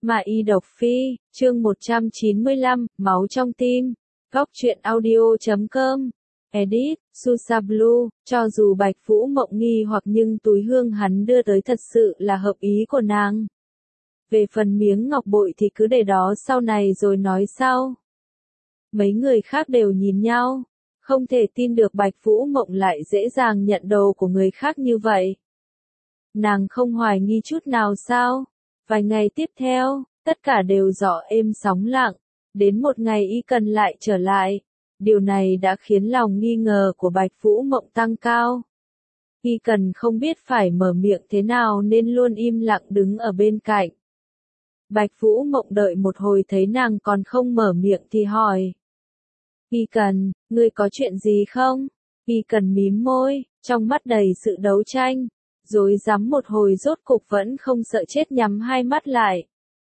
Mà y độc phi, chương 195, máu trong tim. Góc truyện audio.com. Edit, Susa Blue, cho dù Bạch Vũ Mộng nghi hoặc nhưng túi hương hắn đưa tới thật sự là hợp ý của nàng. Về phần miếng ngọc bội thì cứ để đó sau này rồi nói sau. Mấy người khác đều nhìn nhau, không thể tin được Bạch Vũ Mộng lại dễ dàng nhận đồ của người khác như vậy. Nàng không hoài nghi chút nào sao? Vài ngày tiếp theo, tất cả đều rõ êm sóng lặng, đến một ngày Y Cần lại trở lại. Điều này đã khiến lòng nghi ngờ của Bạch Vũ Mộng tăng cao. Y Cần không biết phải mở miệng thế nào nên luôn im lặng đứng ở bên cạnh. Bạch Vũ Mộng đợi một hồi thấy nàng còn không mở miệng thì hỏi. Y Cần, ngươi có chuyện gì không? Y Cần mím môi, trong mắt đầy sự đấu tranh. Rối rắm một hồi rốt cục vẫn không sợ chết nhắm hai mắt lại.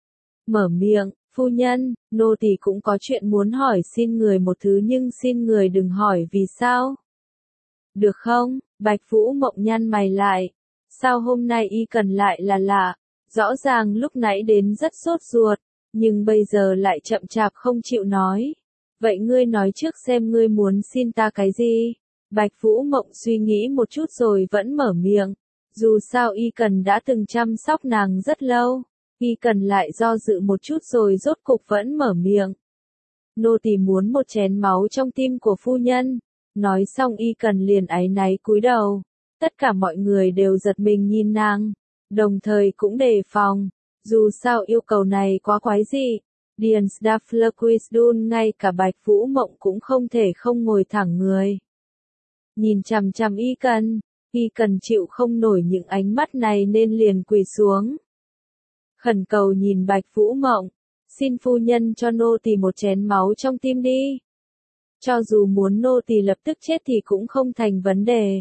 Mở miệng, phu nhân, nô tỳ cũng có chuyện muốn hỏi xin người một thứ nhưng xin người đừng hỏi vì sao. Được không? Bạch Vũ Mộng nhăn mày lại. Sao hôm nay Y Cần lại là lạ? Rõ ràng lúc nãy đến rất sốt ruột, nhưng bây giờ lại chậm chạp không chịu nói. Vậy ngươi nói trước xem ngươi muốn xin ta cái gì? Bạch Vũ Mộng suy nghĩ một chút rồi vẫn mở miệng. Dù sao Y Cần đã từng chăm sóc nàng rất lâu, Y Cần lại do dự một chút rồi rốt cục vẫn mở miệng. Nô tỳ muốn một chén máu trong tim của phu nhân. Nói xong Y Cần liền áy náy cúi đầu. Tất cả mọi người đều giật mình nhìn nàng, đồng thời cũng đề phòng. Dù sao yêu cầu này quá quái dị. Điền Staflerquisdun ngay cả Bạch Vũ Mộng cũng không thể không ngồi thẳng người. Nhìn chằm chằm Y Cần. Y Cần chịu không nổi những ánh mắt này nên liền quỳ xuống. Khẩn cầu nhìn Bạch Vũ Mộng, xin phu nhân cho nô tỳ một chén máu trong tim đi. Cho dù muốn nô tỳ lập tức chết thì cũng không thành vấn đề.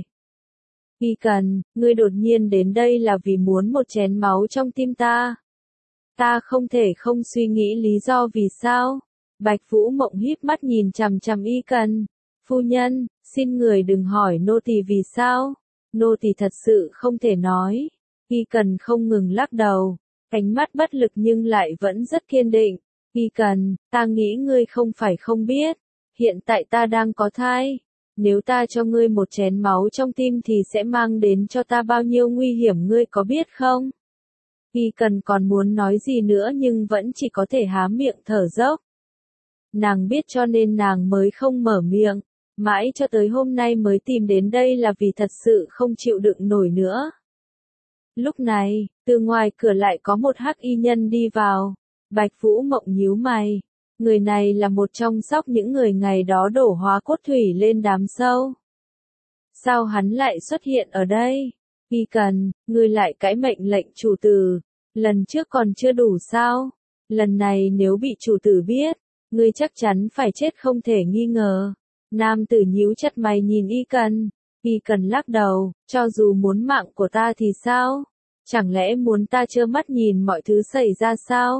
Y Cần, ngươi đột nhiên đến đây là vì muốn một chén máu trong tim ta. Ta không thể không suy nghĩ lý do vì sao. Bạch Vũ Mộng híp mắt nhìn chằm chằm Y Cần. Phu nhân, xin người đừng hỏi nô tỳ vì sao. Nô tỳ thật sự không thể nói. Y Cần không ngừng lắc đầu, ánh mắt bất lực nhưng lại vẫn rất kiên định. Y Cần, ta nghĩ ngươi không phải không biết. Hiện tại ta đang có thai. Nếu ta cho ngươi một chén máu trong tim thì sẽ mang đến cho ta bao nhiêu nguy hiểm ngươi có biết không? Y Cần còn muốn nói gì nữa nhưng vẫn chỉ có thể há miệng thở dốc. Nàng biết cho nên nàng mới không mở miệng. Mãi cho tới hôm nay mới tìm đến đây là vì thật sự không chịu đựng nổi nữa. Lúc này, từ ngoài cửa lại có một hắc y nhân đi vào. Bạch Vũ Mộng nhíu mày. Người này là một trong sóc những người ngày đó đổ hóa cốt thủy lên đám sâu. Sao hắn lại xuất hiện ở đây? Y Cần, ngươi lại cãi mệnh lệnh chủ tử. Lần trước còn chưa đủ sao? Lần này nếu bị chủ tử biết, ngươi chắc chắn phải chết không thể nghi ngờ. Nam tử nhíu chặt mày nhìn Y Cần. Y Cần lắc đầu, cho dù muốn mạng của ta thì sao? Chẳng lẽ muốn ta trơ mắt nhìn mọi thứ xảy ra sao?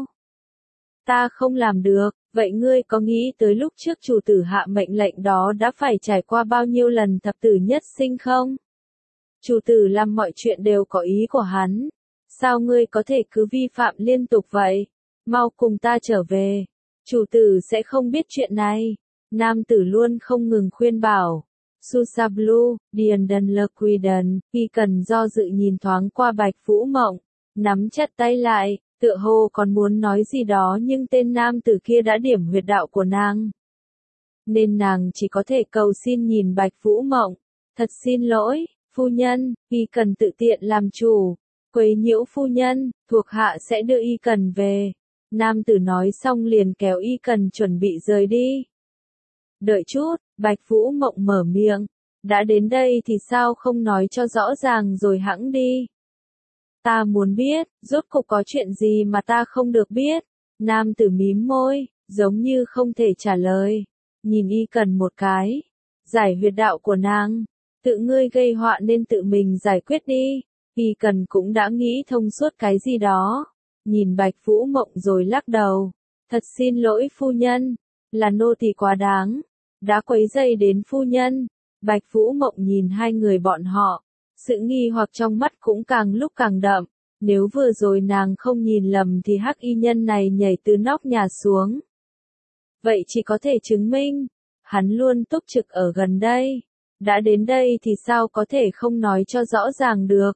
Ta không làm được, vậy ngươi có nghĩ tới lúc trước chủ tử hạ mệnh lệnh đó đã phải trải qua bao nhiêu lần thập tử nhất sinh không? Chủ tử làm mọi chuyện đều có ý của hắn. Sao ngươi có thể cứ vi phạm liên tục vậy? Mau cùng ta trở về. Chủ tử sẽ không biết chuyện này. Nam tử luôn không ngừng khuyên bảo. Susa Blue, Điền Đần Lơ Quy Đần, Y Cần do dự nhìn thoáng qua Bạch Vũ Mộng, nắm chặt tay lại, tựa hồ còn muốn nói gì đó nhưng tên nam tử kia đã điểm huyệt đạo của nàng. Nên nàng chỉ có thể cầu xin nhìn Bạch Vũ Mộng. Thật xin lỗi, phu nhân, Y Cần tự tiện làm chủ. Quấy nhiễu phu nhân, thuộc hạ sẽ đưa Y Cần về. Nam tử nói xong liền kéo Y Cần chuẩn bị rời đi. Đợi chút, Bạch Vũ Mộng mở miệng. Đã đến đây thì sao không nói cho rõ ràng rồi hẵng đi. Ta muốn biết, rốt cục có chuyện gì mà ta không được biết. Nam tử mím môi, giống như không thể trả lời. Nhìn Y Cần một cái. Giải huyệt đạo của nàng. Tự ngươi gây họa nên tự mình giải quyết đi. Y Cần cũng đã nghĩ thông suốt cái gì đó. Nhìn Bạch Vũ Mộng rồi lắc đầu. Thật xin lỗi phu nhân. Là nô tỳ quá đáng. Đã quấy rầy đến phu nhân. Bạch Vũ Mộng nhìn hai người bọn họ. Sự nghi hoặc trong mắt cũng càng lúc càng đậm. Nếu vừa rồi nàng không nhìn lầm thì hắc y nhân này nhảy từ nóc nhà xuống. Vậy chỉ có thể chứng minh, hắn luôn túc trực ở gần đây. Đã đến đây thì sao có thể không nói cho rõ ràng được.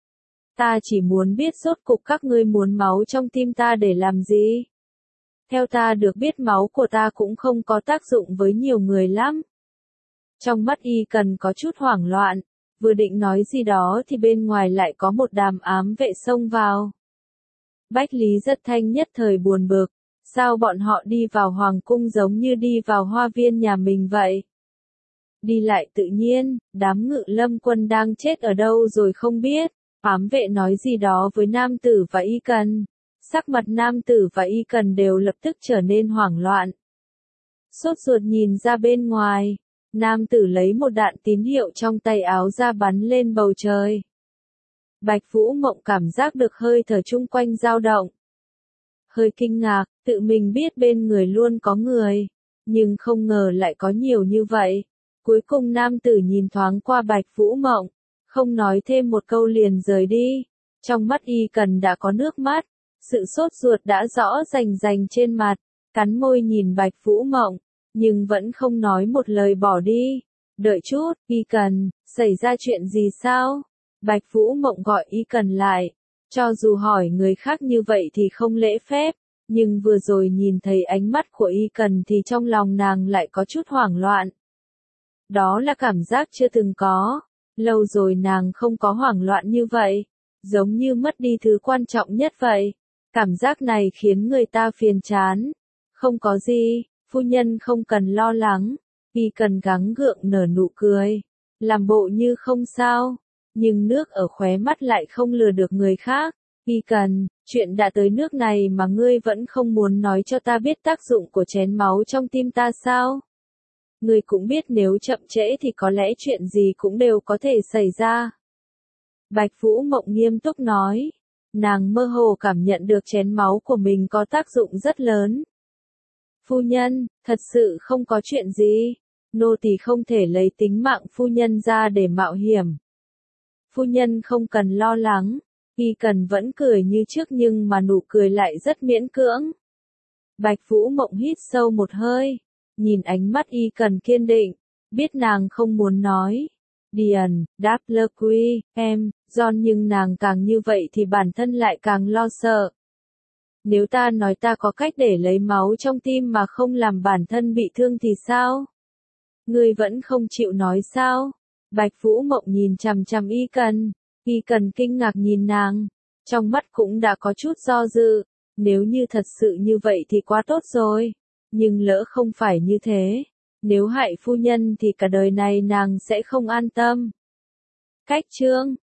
Ta chỉ muốn biết rốt cục các ngươi muốn máu trong tim ta để làm gì. Theo ta được biết máu của ta cũng không có tác dụng với nhiều người lắm. Trong mắt Y Cần có chút hoảng loạn, vừa định nói gì đó thì bên ngoài lại có một đám ám vệ xông vào. Bách Lý Giật Thanh nhất thời buồn bực, sao bọn họ đi vào hoàng cung giống như đi vào hoa viên nhà mình vậy? Đi lại tự nhiên, đám Ngự Lâm quân đang chết ở đâu rồi không biết. Ám vệ nói gì đó với nam tử và Y Cần. Sắc mặt nam tử và Y Cần đều lập tức trở nên hoảng loạn. Sốt ruột nhìn ra bên ngoài, nam tử lấy một đạn tín hiệu trong tay áo ra bắn lên bầu trời. Bạch Vũ Mộng cảm giác được hơi thở chung quanh dao động. Hơi kinh ngạc, tự mình biết bên người luôn có người, nhưng không ngờ lại có nhiều như vậy. Cuối cùng nam tử nhìn thoáng qua Bạch Vũ Mộng, không nói thêm một câu liền rời đi. Trong mắt Y Cần đã có nước mắt, sự sốt ruột đã rõ rành rành trên mặt, cắn môi nhìn Bạch Vũ Mộng, nhưng vẫn không nói một lời bỏ đi. Đợi chút, Y Cần, xảy ra chuyện gì sao? Bạch Vũ Mộng gọi Y Cần lại, cho dù hỏi người khác như vậy thì không lễ phép, nhưng vừa rồi nhìn thấy ánh mắt của Y Cần thì trong lòng nàng lại có chút hoảng loạn. Đó là cảm giác chưa từng có, lâu rồi nàng không có hoảng loạn như vậy, giống như mất đi thứ quan trọng nhất vậy. Cảm giác này khiến người ta phiền chán. Không có gì, phu nhân không cần lo lắng. Y Cần gắng gượng nở nụ cười, làm bộ như không sao, nhưng nước ở khóe mắt lại không lừa được người khác. Y Cần, chuyện đã tới nước này mà ngươi vẫn không muốn nói cho ta biết tác dụng của chén máu trong tim ta sao? Ngươi cũng biết nếu chậm trễ thì có lẽ chuyện gì cũng đều có thể xảy ra. Bạch Vũ Mộng nghiêm túc nói. Nàng mơ hồ cảm nhận được chén máu của mình có tác dụng rất lớn. Phu nhân, thật sự không có chuyện gì. Nô tỳ không thể lấy tính mạng phu nhân ra để mạo hiểm. Phu nhân không cần lo lắng. Y Cần vẫn cười như trước nhưng mà nụ cười lại rất miễn cưỡng. Bạch Vũ Mộng hít sâu một hơi, nhìn ánh mắt Y Cần kiên định, biết nàng không muốn nói. Điền, đáp lơ quy, em, John, nhưng nàng càng như vậy thì bản thân lại càng lo sợ. Nếu ta nói ta có cách để lấy máu trong tim mà không làm bản thân bị thương thì sao? Ngươi vẫn không chịu nói sao? Bạch Vũ Mộng nhìn chằm chằm Y Cần. Y Cần kinh ngạc nhìn nàng, trong mắt cũng đã có chút do dự. Nếu như thật sự như vậy thì quá tốt rồi, nhưng lỡ không phải như thế, nếu hại phu nhân thì cả đời này nàng sẽ không an tâm. Cách chương